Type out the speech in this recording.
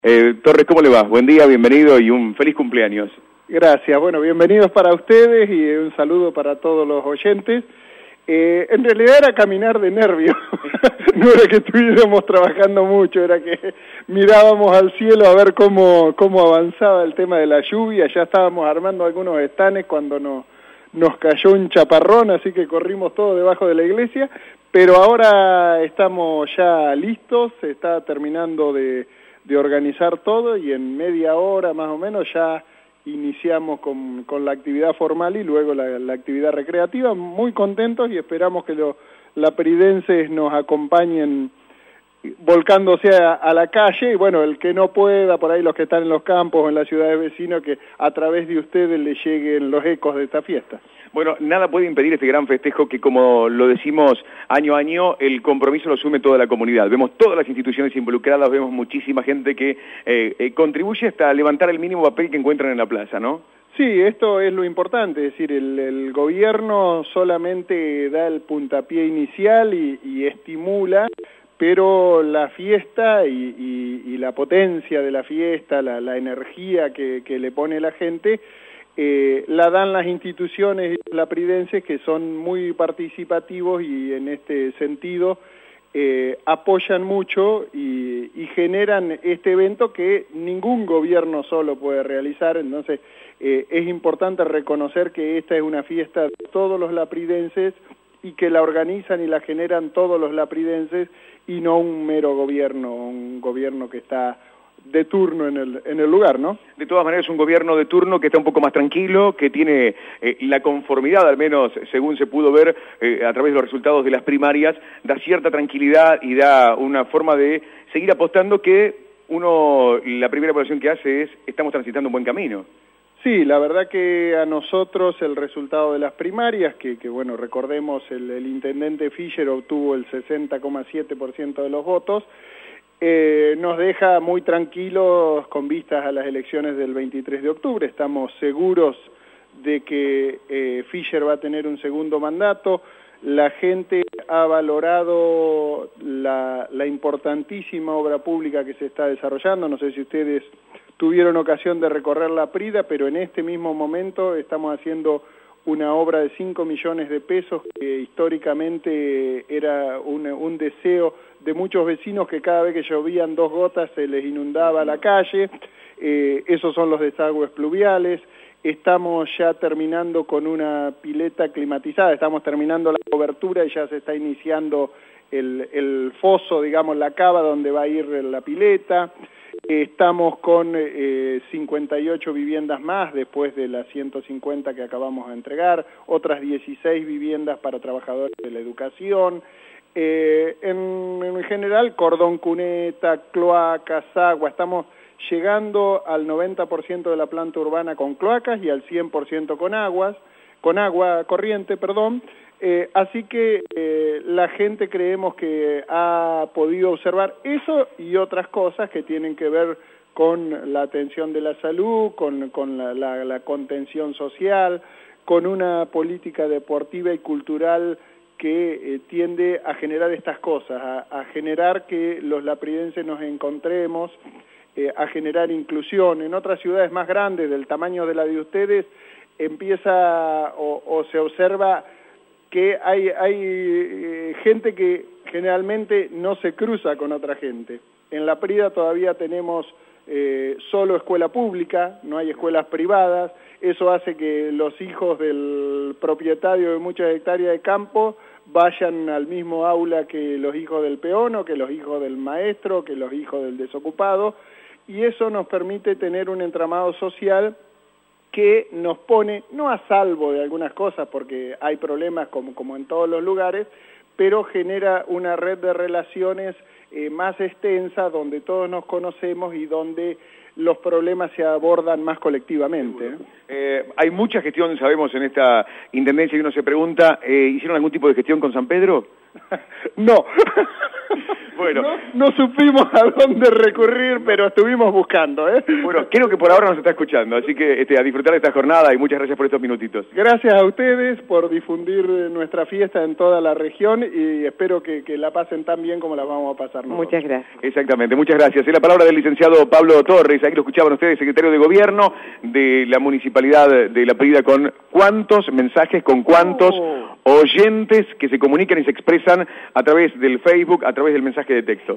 Torres, ¿cómo le va? Buen día, bienvenido y un feliz cumpleaños. Gracias, bueno, bienvenidos para ustedes y un saludo para todos los oyentes. En realidad era caminar de nervios, no era que estuviéramos trabajando mucho, era que mirábamos al cielo a ver cómo avanzaba el tema de la lluvia. Ya estábamos armando algunos estanes cuando nos cayó un chaparrón, así que corrimos todo debajo de la iglesia, pero ahora estamos ya listos, se está terminando de organizar todo y en media hora más o menos ya iniciamos con la actividad formal y luego la actividad recreativa. Muy contentos y esperamos que los lapridenses nos acompañen volcándose a la calle y bueno, el que no pueda, por ahí los que están en los campos o en las ciudades vecinas, que a través de ustedes les lleguen los ecos de esta fiesta. Bueno, nada puede impedir este gran festejo que, como lo decimos año a año, el compromiso lo asume toda la comunidad. Vemos todas las instituciones involucradas, vemos muchísima gente que contribuye hasta levantar el mínimo papel que encuentran en la plaza, ¿no? Sí, esto es lo importante, es decir, el gobierno solamente da el puntapié inicial y estimula, pero la fiesta y la potencia de la fiesta, la energía que le pone la gente, la dan las instituciones lapridenses, que son muy participativos y en este sentido apoyan mucho y generan este evento que ningún gobierno solo puede realizar. Entonces es importante reconocer que esta es una fiesta de todos los lapridenses y que la organizan y la generan todos los lapridenses y no un mero gobierno, un gobierno que está de turno en el lugar, ¿no? De todas maneras, es un gobierno de turno que está un poco más tranquilo, que tiene la conformidad, al menos según se pudo ver a través de los resultados de las primarias, da cierta tranquilidad y da una forma de seguir apostando que la primera evaluación que hace es, estamos transitando un buen camino. Sí, la verdad que a nosotros el resultado de las primarias, que bueno, recordemos, el intendente Fischer obtuvo el 60,7% de los votos, nos deja muy tranquilos con vistas a las elecciones del 23 de octubre. Estamos seguros de que Fischer va a tener un segundo mandato. La gente ha valorado la importantísima obra pública que se está desarrollando. No sé si ustedes tuvieron ocasión de recorrer la Prida, pero en este mismo momento estamos haciendo una obra de 5 millones de pesos que históricamente era un deseo de muchos vecinos, que cada vez que llovían 2 gotas se les inundaba la calle. Esos son los desagües pluviales. Estamos ya terminando con una pileta climatizada, estamos terminando la cobertura y ya se está iniciando el foso, digamos, la cava donde va a ir la pileta. Estamos con 58 viviendas más después de las 150 que acabamos de entregar, otras 16 viviendas para trabajadores de la educación. En general, cordón cuneta, cloacas, agua, estamos llegando al 90% de la planta urbana con cloacas y al 100% con agua corriente, perdón. Así que la gente creemos que ha podido observar eso y otras cosas que tienen que ver con la atención de la salud, con la contención social, con una política deportiva y cultural que tiende a generar estas cosas, a generar que los lapridenses nos encontremos, a generar inclusión. En otras ciudades más grandes, del tamaño de la de ustedes, empieza o se observa que hay gente que generalmente no se cruza con otra gente. En la Prida todavía tenemos solo escuela pública, no hay escuelas privadas. Eso hace que los hijos del propietario de muchas hectáreas de campo vayan al mismo aula que los hijos del peón, o que los hijos del maestro, que los hijos del desocupado, y eso nos permite tener un entramado social que nos pone, no a salvo de algunas cosas, porque hay problemas como en todos los lugares, pero genera una red de relaciones más extensa, donde todos nos conocemos y donde los problemas se abordan más colectivamente. Hay mucha gestión, sabemos, en esta intendencia, y uno se pregunta, ¿hicieron algún tipo de gestión con San Pedro? No. Bueno. No supimos a dónde recurrir, pero estuvimos buscando, ¿eh? Bueno, creo que por ahora nos está escuchando, así que a disfrutar de esta jornada y muchas gracias por estos minutitos. Gracias a ustedes por difundir nuestra fiesta en toda la región y espero que la pasen tan bien como la vamos a pasar nosotros. Muchas gracias. Exactamente, muchas gracias. Es la palabra del licenciado Pablo Torres, ahí lo escuchaban ustedes, secretario de Gobierno de la Municipalidad de La Prida, con cuántos mensajes, con cuántos oyentes que se comunican y se expresan a través del Facebook, a través del mensaje de texto.